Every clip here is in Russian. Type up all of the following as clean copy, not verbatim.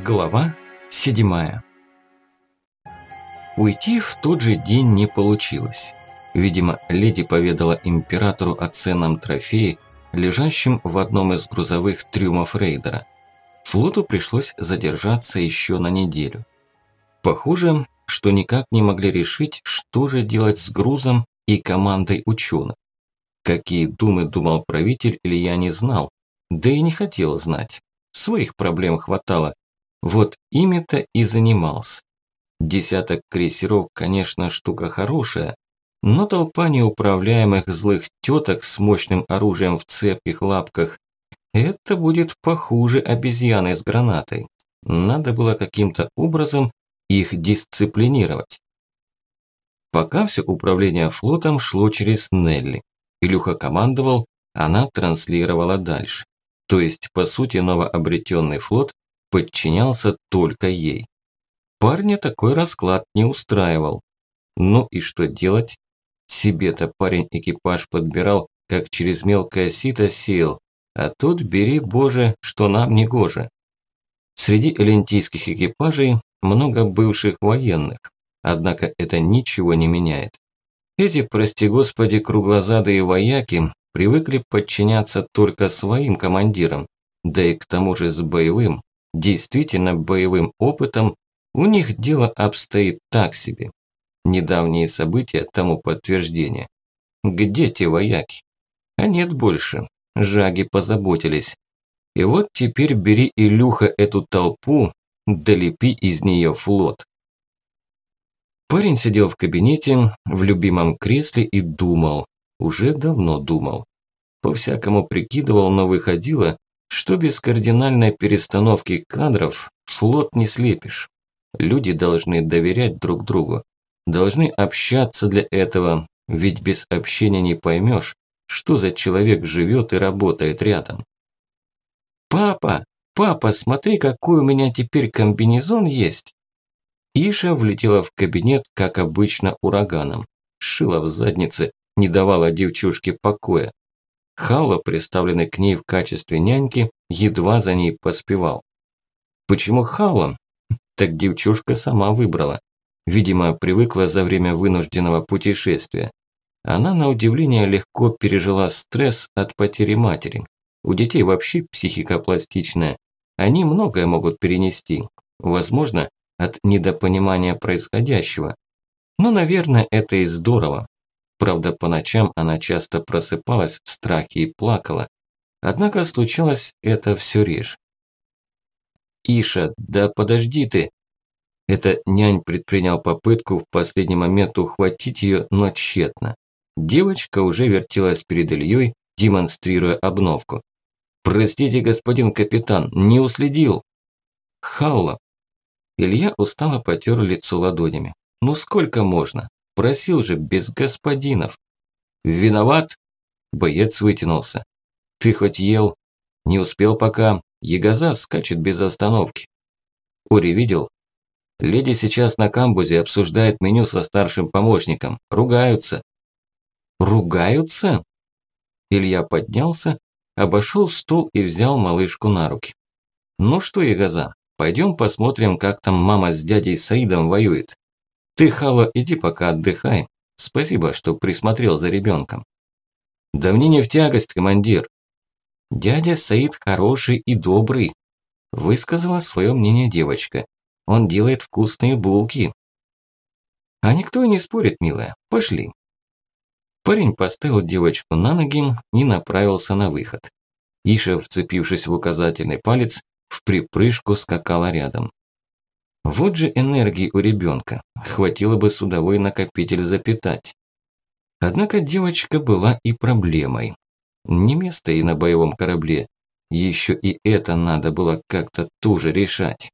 Глава 7. Уйти в тот же день не получилось. Видимо, леди поведала императору о ценном трофее, лежащем в одном из грузовых трюмов рейдера. Флоту пришлось задержаться еще на неделю. Похоже, что никак не могли решить, что же делать с грузом и командой ученых. Какие думы думал правитель, Илья не знал, да и не хотел знать. Своих проблем хватало. Вот ими-то и занимался. Десяток крейсеров, конечно, штука хорошая, но толпа неуправляемых злых теток с мощным оружием в цепких лапках – это будет похуже обезьяны с гранатой. Надо было каким-то образом их дисциплинировать. Пока все управление флотом шло через Нелли. Илюха командовал, она транслировала дальше. То есть, по сути, новообретенный флот подчинялся только ей. Парня такой расклад не устраивал. Ну и что делать? Себе-то парень экипаж подбирал, как через мелкое сито сеял, а тут бери, боже, что нам не гоже. Среди элентийских экипажей много бывших военных, однако это ничего не меняет. Эти, прости господи, круглозадые вояки привыкли подчиняться только своим командирам, да и к тому же с боевым, действительно боевым опытом у них дело обстоит так себе. Недавние события тому подтверждение. Где те вояки? А нет больше. Жаги позаботились. И вот теперь бери, Илюха, эту толпу, долепи из нее флот. Парень сидел в кабинете, в любимом кресле и думал. Уже давно думал. По-всякому прикидывал, но выходило, что без кардинальной перестановки кадров флот не слепишь. Люди должны доверять друг другу, должны общаться для этого, ведь без общения не поймешь, что за человек живет и работает рядом. «Папа, папа, смотри, какой у меня теперь комбинезон есть!» Иша влетела в кабинет, как обычно, ураганом. Шила в заднице, не давала девчушке покоя. Халла, представленный к ней в качестве няньки, едва за ней поспевал. Почему Халла? Так девчушка сама выбрала. Видимо, привыкла за время вынужденного путешествия. Она, на удивление, легко пережила стресс от потери матери. У детей вообще психика пластичная. Они многое могут перенести. Возможно, от недопонимания происходящего. Но, наверное, это и здорово. Правда, по ночам она часто просыпалась в страхе и плакала. Однако случалось это все реже. «Иша, да подожди ты!» Это нянь предпринял попытку в последний момент ухватить ее, но тщетно. Девочка уже вертелась перед Ильей, демонстрируя обновку. «Простите, господин капитан, не уследил!» «Халла!» Илья устало потер лицо ладонями. «Ну сколько можно? Просил же без господинов!» «Виноват?» Боец вытянулся. «Ты хоть ел?» «Не успел пока. Ягоза скачет без остановки». «Ори видел?» «Леди сейчас на камбузе обсуждает меню со старшим помощником. Ругаются». «Ругаются?» Илья поднялся, обошел стул и взял малышку на руки. «Ну что, Ягоза, пойдем посмотрим, как там мама с дядей Саидом воюет. Ты, Хала, иди пока отдыхай. Спасибо, что присмотрел за ребенком». «Да мне не в тягость, командир». «Дядя Саид хороший и добрый», высказала свое мнение девочка. «Он делает вкусные булки». «А никто и не спорит, милая. Пошли». Парень поставил девочку на ноги и направился на выход. Иша, вцепившись в указательный палец, в припрыжку скакала рядом. Вот же энергии у ребенка. Хватило бы судовой накопитель запитать. Однако девочка была и проблемой. Не место ей на боевом корабле. Еще и это надо было как-то тоже решать.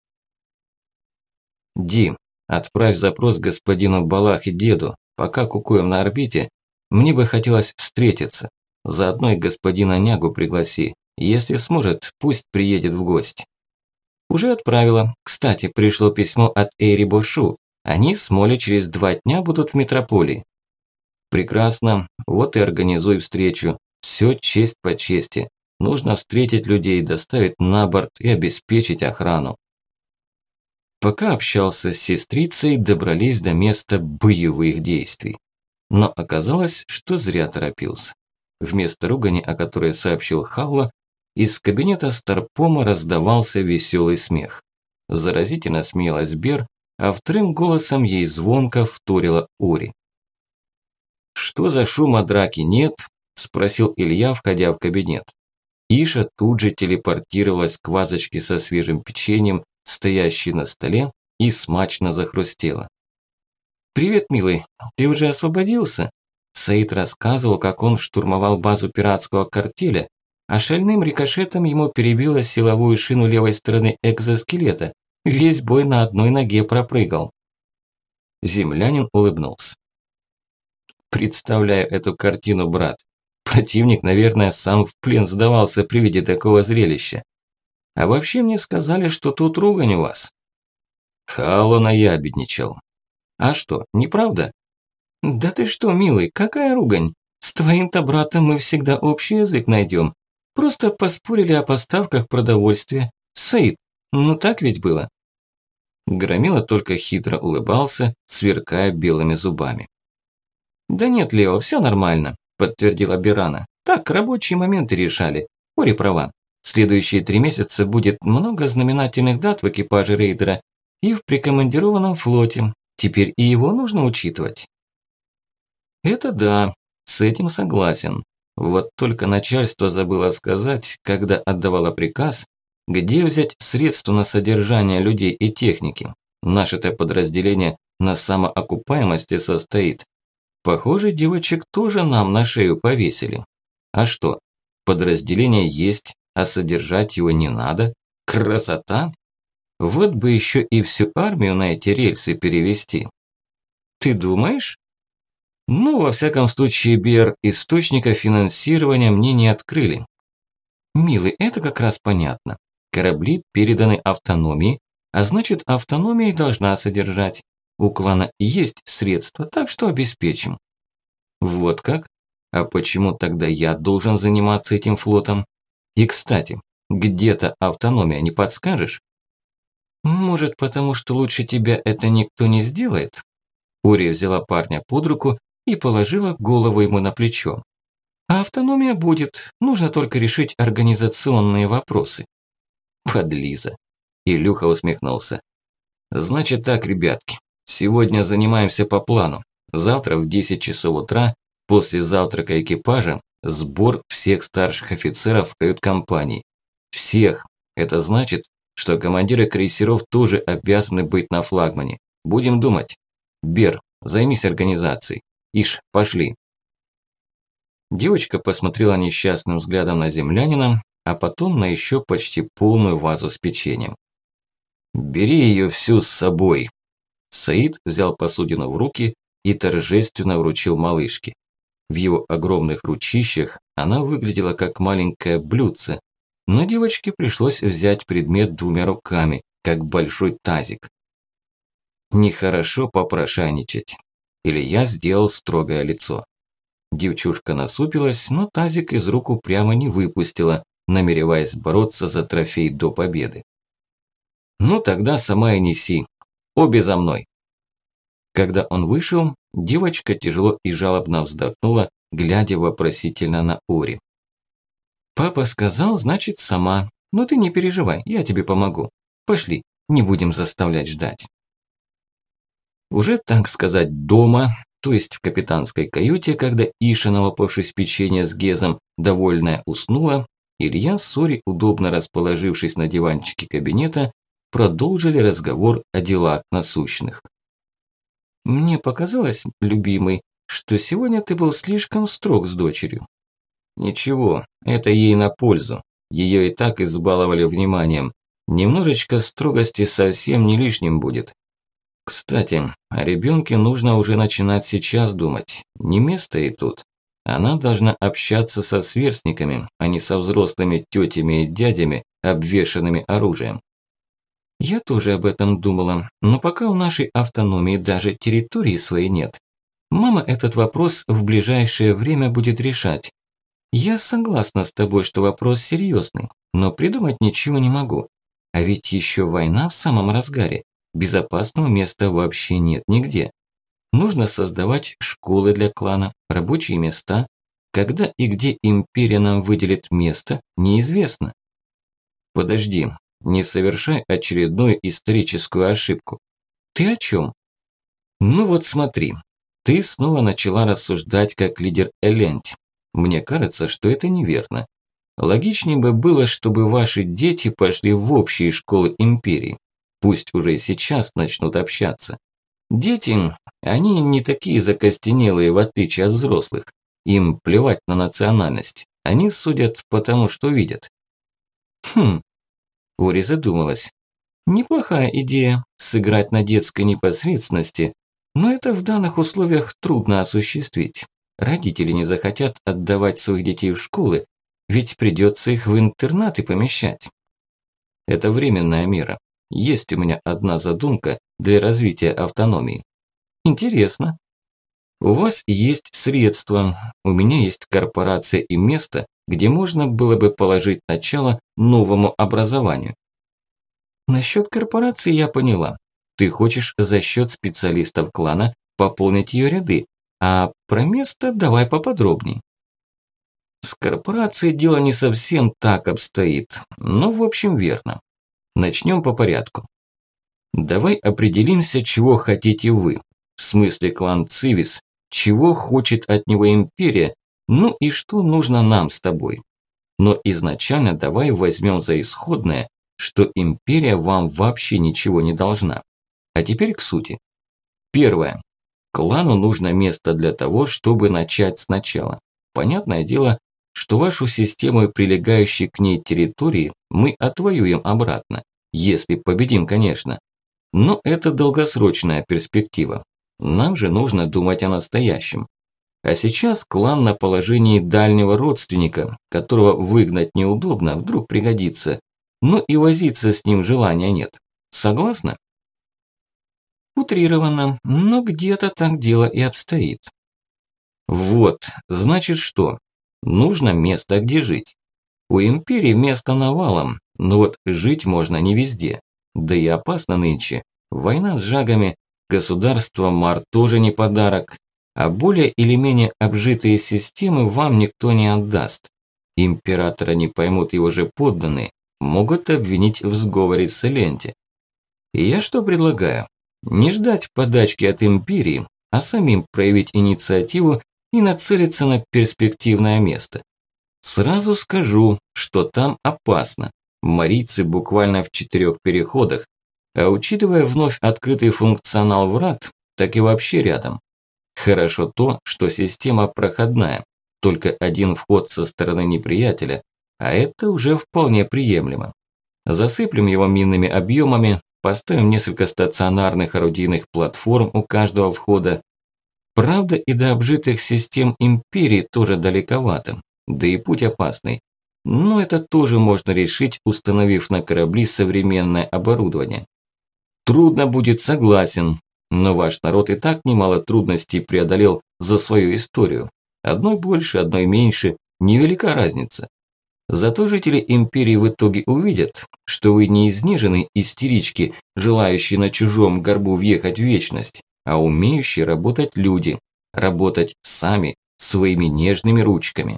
«Ди, отправь запрос господину Балах и деду. Пока кукуем на орбите, мне бы хотелось встретиться. Заодно и господина Нягу пригласи. Если сможет, пусть приедет в гости». «Уже отправила. Кстати, пришло письмо от Эйри Бошу. Они с Молли через 2 дня будут в метрополии». «Прекрасно. Вот и организуй встречу. Все честь по чести. Нужно встретить людей, доставить на борт и обеспечить охрану. Пока общался с сестрицей, добрались до места боевых действий. Но оказалось, что зря торопился. Вместо ругани, о которой сообщил Халла, из кабинета Старпома раздавался веселый смех. Заразительно смеялась Бер, а вторым голосом ей звонко вторила Ори. «Что за шума драки нет?» – спросил Илья, входя в кабинет. Иша тут же телепортировалась к вазочке со свежим печеньем, стоящей на столе, и смачно захрустела. «Привет, милый, ты уже освободился?» Саид рассказывал, как он штурмовал базу пиратского картеля, а шальным рикошетом ему перебило силовую шину левой стороны экзоскелета. Весь бой на одной ноге пропрыгал. Землянин улыбнулся. «Представляю эту картину, брат. Противник, наверное, сам в плен сдавался при виде такого зрелища. А вообще мне сказали, что тут ругань у вас». Хало наябедничал. «А что, неправда?» «Да ты что, милый, какая ругань? С твоим-то братом мы всегда общий язык найдем. Просто поспорили о поставках продовольствия. Саид, ну так ведь было?» Громила только хитро улыбался, сверкая белыми зубами. «Да нет, Лео, все нормально», – подтвердила Бирана. «Так, рабочие моменты решали. Ори права. Следующие 3 месяца будет много знаменательных дат в экипаже рейдера и в прикомандированном флоте. Теперь и его нужно учитывать». «Это да, с этим согласен. Вот только начальство забыло сказать, когда отдавало приказ, где взять средства на содержание людей и техники. Наше-то подразделение на самоокупаемости состоит. Похоже, девочек тоже нам на шею повесили. А что, подразделение есть, а содержать его не надо? Красота! Вот бы еще и всю армию на эти рельсы перевести». «Ты думаешь?» «Ну, во всяком случае, Бер, источника финансирования мне не открыли». «Милый, это как раз понятно. Корабли переданы автономии, а значит, автономия и должна содержать. У клана есть средства, так что обеспечим». «Вот как? А почему тогда я должен заниматься этим флотом? И, кстати, где-то автономия, не подскажешь?» «Может, потому что лучше тебя это никто не сделает?» Ори взяла парня под руку и положила голову ему на плечо. «А автономия будет, нужно только решить организационные вопросы». «Подлиза!» Илюха усмехнулся. «Значит так, ребятки, сегодня занимаемся по плану. Завтра в 10 часов утра, после завтрака экипажа, сбор всех старших офицеров в кают-компании. Всех. Это значит, что командиры крейсеров тоже обязаны быть на флагмане. Будем думать. Бер, займись организацией. Иш, пошли». Девочка посмотрела несчастным взглядом на землянина, а потом на еще почти полную вазу с печеньем. «Бери ее всю с собой». Саид взял посудину в руки и торжественно вручил малышке. В его огромных ручищах она выглядела как маленькое блюдце, но девочке пришлось взять предмет 2 руками, как большой тазик. Нехорошо попрошайничать. Илья сделал строгое лицо. Девчушка насупилась, но тазик из рук упрямо не выпустила, намереваясь бороться за трофей до победы. «Ну тогда сама и неси. Обе за мной». Когда он вышел, девочка тяжело и жалобно вздохнула, глядя вопросительно на Ори. «Папа сказал, значит, сама. Но ты не переживай, я тебе помогу. Пошли, не будем заставлять ждать». Уже, так сказать, дома, то есть в капитанской каюте, когда Иша, налопавшись печенье с Гезом, довольная уснула, Илья с Ори, удобно расположившись на диванчике кабинета, продолжили разговор о делах насущных. «Мне показалось, любимый, что сегодня ты был слишком строг с дочерью». «Ничего, это ей на пользу. Ее и так избаловали вниманием. Немножечко строгости совсем не лишним будет. Кстати, о ребенке нужно уже начинать сейчас думать. Не место ей тут. Она должна общаться со сверстниками, а не со взрослыми тетями и дядями, обвешанными оружием». «Я тоже об этом думала, но пока у нашей автономии даже территории своей нет. Мама этот вопрос в ближайшее время будет решать. Я согласна с тобой, что вопрос серьезный, но придумать ничего не могу. А ведь еще война в самом разгаре. безопасного места вообще нет нигде. Нужно создавать школы для клана, рабочие места. Когда и где империя нам выделит место, неизвестно. Подожди, не совершай очередную историческую ошибку. Ты о чем? Ну вот смотри, ты снова начала рассуждать как лидер Элендь. Мне кажется, что это неверно. Логичнее бы было, чтобы ваши дети пошли в общие школы империи. Пусть уже сейчас начнут общаться. Дети, они не такие закостенелые, в отличие от взрослых. Им плевать на национальность. Они судят по тому, что видят. Хм, Ори задумалась. Неплохая идея сыграть на детской непосредственности, но это в данных условиях трудно осуществить. Родители не захотят отдавать своих детей в школы, ведь придется их в интернаты помещать. Это временная мера. Есть у меня одна задумка для развития автономии. Интересно. У вас есть средства, у меня есть корпорация и место, где можно было бы положить начало новому образованию. Насчет корпорации я поняла. Ты хочешь за счет специалистов клана пополнить ее ряды, а про место давай поподробней. С корпорацией дело не совсем так обстоит, но в общем верно. Начнем по порядку. Давай определимся, чего хотите вы. В смысле клан Цивис, чего хочет от него империя, ну и что нужно нам с тобой. Но изначально давай возьмем за исходное, что империя вам вообще ничего не должна. А теперь к сути. Первое. Клану нужно место для того, чтобы начать сначала. Понятное дело, что вашу систему и прилегающие к ней территории мы отвоюем обратно. Если победим, конечно. Но это долгосрочная перспектива. Нам же нужно думать о настоящем. А сейчас клан на положении дальнего родственника, которого выгнать неудобно, вдруг пригодится. Но и возиться с ним желания нет. Согласна? Утрированно, но где-то так дело и обстоит. Вот, значит что? Нужно место, где жить. У империи место навалом, но вот жить можно не везде. Да и опасно нынче. Война с жагами, государство Мар тоже не подарок. А более или менее обжитые системы вам никто не отдаст. Императора не поймут его же подданные, могут обвинить в сговоре с Эленти. И я что предлагаю? Не ждать подачки от империи, а самим проявить инициативу и нацелиться на перспективное место. Сразу скажу, что там опасно. Марийцы буквально в 4 переходах, а учитывая вновь открытый функционал врат, так и вообще рядом. Хорошо то, что система проходная, только один вход со стороны неприятеля, а это уже вполне приемлемо. Засыплем его минными объемами, поставим несколько стационарных орудийных платформ у каждого входа. Правда, и до обжитых систем империи тоже далековато, да и путь опасный. Но это тоже можно решить, установив на корабли современное оборудование. Трудно будет, согласен, но ваш народ и так немало трудностей преодолел за свою историю. Одной больше, одной меньше, невелика разница. Зато жители империи в итоге увидят, что вы не изнеженные истерички, желающие на чужом горбу въехать в вечность, а умеющие работать люди, работать сами, своими нежными ручками.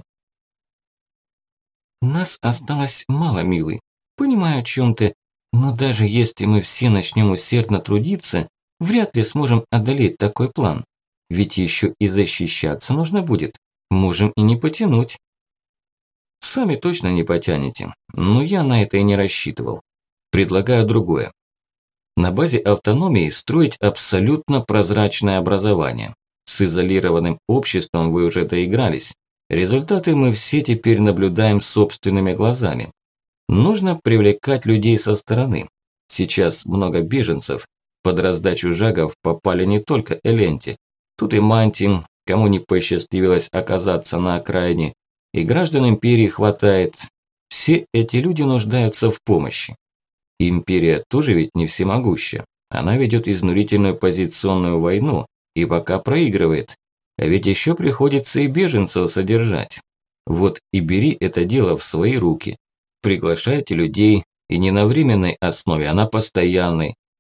Нас осталось мало, милый. Понимаю, о чем ты, но даже если мы все начнем усердно трудиться, вряд ли сможем одолеть такой план. Ведь еще и защищаться нужно будет. Можем и не потянуть. Сами точно не потянете, но я на это и не рассчитывал. Предлагаю другое. На базе автономии строить абсолютно прозрачное образование. С изолированным обществом вы уже доигрались. Результаты мы все теперь наблюдаем собственными глазами. Нужно привлекать людей со стороны. Сейчас много беженцев. Под раздачу жагов попали не только Эленти. Тут и Манти, кому не посчастливилось оказаться на окраине. И граждан империи хватает. Все эти люди нуждаются в помощи. Империя тоже ведь не всемогуща. Она ведет изнурительную позиционную войну и пока проигрывает. А ведь еще приходится и беженцев содержать. Вот и бери это дело в свои руки. Приглашайте людей, и не на временной основе, а на постоянной.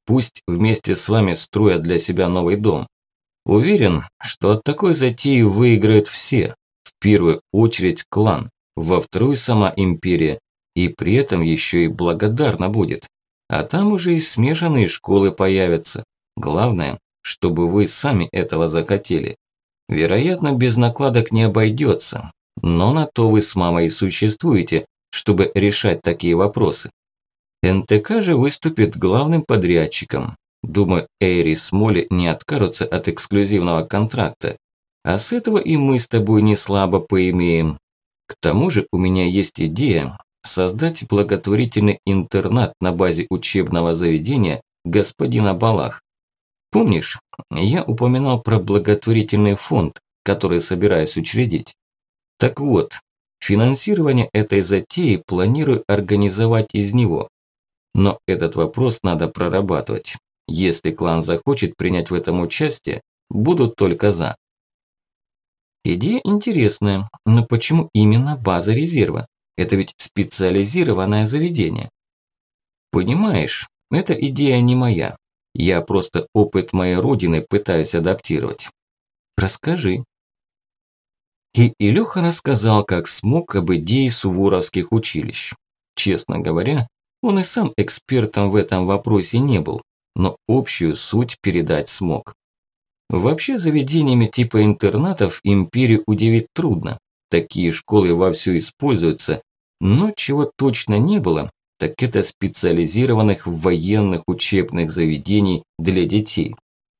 Пусть вместе с вами строят для себя новый дом. Уверен, что от такой затеи выиграют все. В первую очередь клан, во вторую сама империя, и при этом еще и благодарна будет. А там уже и смешанные школы появятся. Главное, чтобы вы сами этого захотели. Вероятно, без накладок не обойдется, но на то вы с мамой и существуете, чтобы решать такие вопросы. НТК же выступит главным подрядчиком. Думаю, Эйри с Молли не откажутся от эксклюзивного контракта. А с этого и мы с тобой не слабо поимеем. К тому же у меня есть идея создать благотворительный интернат на базе учебного заведения господина Балах. Помнишь, я упоминал про благотворительный фонд, который собираюсь учредить? Так вот, финансирование этой затеи планирую организовать из него. Но этот вопрос надо прорабатывать. Если клан захочет принять в этом участие, буду только за. Идея интересная, но почему именно база резерва? Это ведь специализированное заведение. Понимаешь, эта идея не моя. Я просто опыт моей родины пытаюсь адаптировать. Расскажи. И Илюха рассказал, как смог об идее суворовских училищ. Честно говоря, он и сам экспертом в этом вопросе не был, но общую суть передать смог. Вообще заведениями типа интернатов империю удивить трудно. Такие школы вовсю используются, но чего точно не было, так это специализированных военных учебных заведений для детей.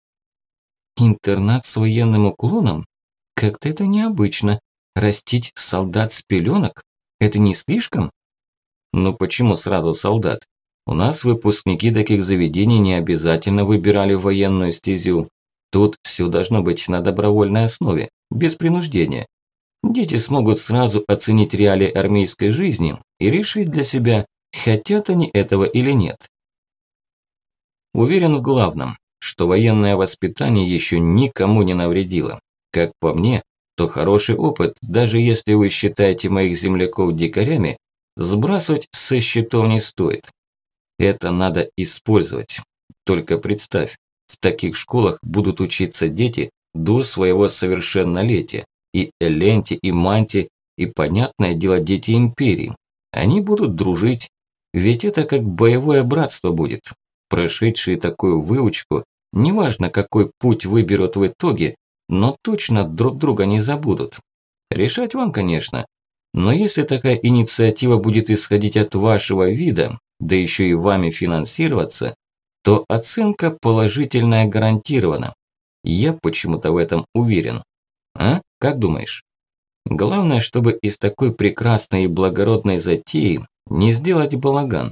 Интернат с военным уклоном? Как-то это необычно. Растить солдат с пеленок? Это не слишком? Ну почему сразу солдат? У нас выпускники таких заведений не обязательно выбирали военную стезю. Тут все должно быть на добровольной основе, без принуждения. Дети смогут сразу оценить реалии армейской жизни и решить для себя, хотят они этого или нет. Уверен в главном, что военное воспитание еще никому не навредило. Как по мне, то хороший опыт, даже если вы считаете моих земляков дикарями, сбрасывать со счетов не стоит. Это надо использовать. Только представь, в таких школах будут учиться дети до своего совершеннолетия. И Эленти, и Манти, и, понятное дело, дети империи. Они будут дружить, ведь это как боевое братство будет. Прошедшие такую выучку, неважно какой путь выберут в итоге, но точно друг друга не забудут. Решать вам, конечно. Но если такая инициатива будет исходить от вашего вида, да еще и вами финансироваться, то оценка положительная гарантирована. Я почему-то в этом уверен. А? Как думаешь? Главное, чтобы из такой прекрасной и благородной затеи не сделать балаган.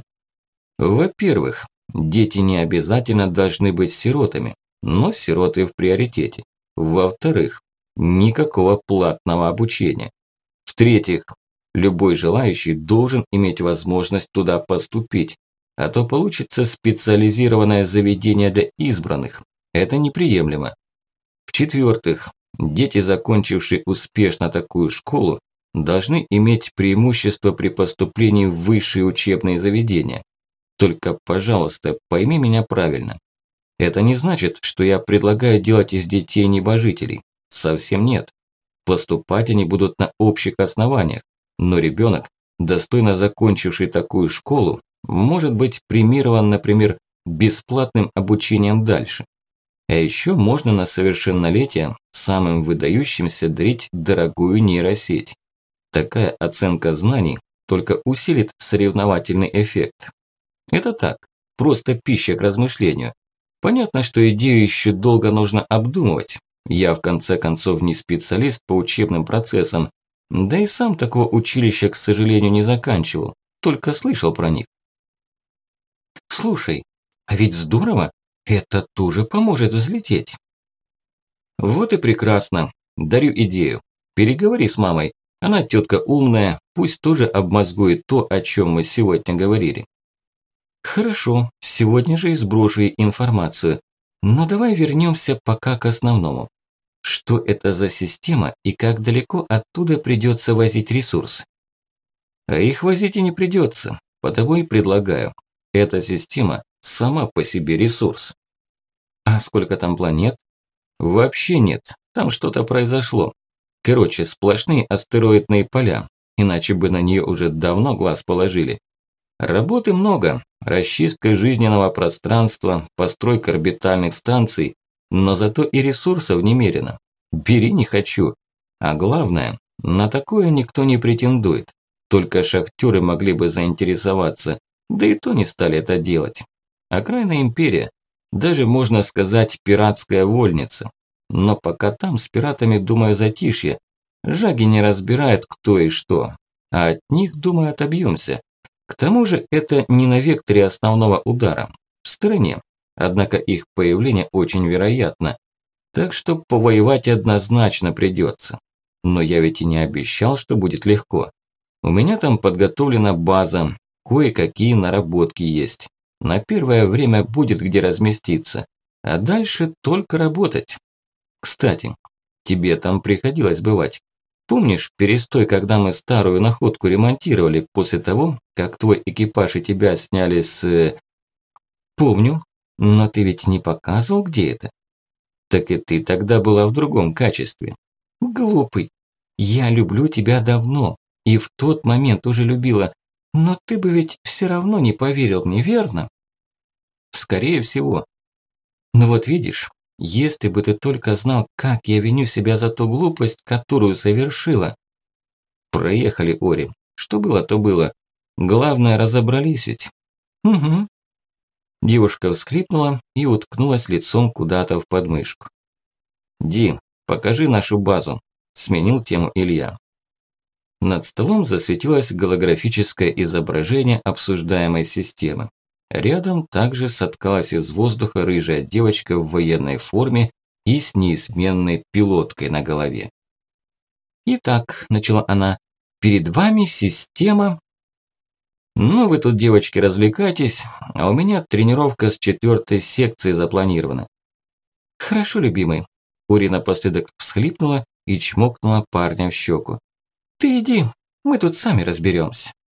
Во-первых, дети не обязательно должны быть сиротами, но сироты в приоритете. Во-вторых, никакого платного обучения. В-третьих, любой желающий должен иметь возможность туда поступить, а то получится специализированное заведение для избранных. Это неприемлемо. В-четвертых, дети, закончившие успешно такую школу, должны иметь преимущество при поступлении в высшие учебные заведения. Только, пожалуйста, пойми меня правильно. Это не значит, что я предлагаю делать из детей небожителей. Совсем нет. Поступать они будут на общих основаниях, но ребенок, достойно закончивший такую школу, может быть премирован, например, бесплатным обучением дальше. А еще можно на совершеннолетие самым выдающимся дарить дорогую нейросеть. Такая оценка знаний только усилит соревновательный эффект. Это так, просто пища к размышлению. Понятно, что идею еще долго нужно обдумывать. Я в конце концов не специалист по учебным процессам, да и сам такого училища, к сожалению, не заканчивал, только слышал про них. Слушай, а ведь здорово, это тоже поможет взлететь. Вот и прекрасно, дарю идею. Переговори с мамой, она тетка умная, пусть тоже обмозгует то, о чем мы сегодня говорили. Хорошо, сегодня же и сброшу ей информацию, но давай вернемся пока к основному. Что это за система и как далеко оттуда придется возить ресурсы? А их возить и не придется, потому и предлагаю. Эта система сама по себе ресурс. А сколько там планет? Вообще нет, там что-то произошло. Короче, сплошные астероидные поля, иначе бы на нее уже давно глаз положили. Работы много, расчистка жизненного пространства, постройка орбитальных станций, но зато и ресурсов немерено. Бери не хочу. А главное, на такое никто не претендует. Только шахтеры могли бы заинтересоваться, да и то не стали это делать. Окраинная империя, даже можно сказать пиратская вольница. Но пока там с пиратами, думаю, затишье. Жаги не разбирают кто и что, а от них, думаю, отобьемся. К тому же это не на векторе основного удара, в стороне. Однако их появление очень вероятно. Так что повоевать однозначно придется. Но я ведь и не обещал, что будет легко. У меня там подготовлена база, кое-какие наработки есть. На первое время будет где разместиться, а дальше только работать. Кстати, тебе там приходилось бывать. Помнишь перестой, когда мы старую находку ремонтировали после того, как твой экипаж и тебя сняли с... Помню, но ты ведь не показывал, где это? Так и ты тогда была в другом качестве. Глупый. Я люблю тебя давно. И в тот момент уже любила. Но ты бы ведь все равно не поверил мне, верно? Скорее всего. Но вот видишь, если бы ты только знал, как я виню себя за ту глупость, которую совершила. Проехали, Ори. Что было, то было. Главное, разобрались ведь. Угу. Девушка всхлипнула и уткнулась лицом куда-то в подмышку. «Ди, покажи нашу базу», – сменил тему Илья. Над столом засветилось голографическое изображение обсуждаемой системы. Рядом также соткалась из воздуха рыжая девочка в военной форме и с неизменной пилоткой на голове. «Итак», – начала она, – «перед вами система...» «Ну, вы тут, девочки, развлекайтесь, а у меня тренировка с 4-й секцией запланирована». «Хорошо, любимый». Ури напоследок всхлипнула и чмокнула парня в щеку. «Ты иди, мы тут сами разберемся».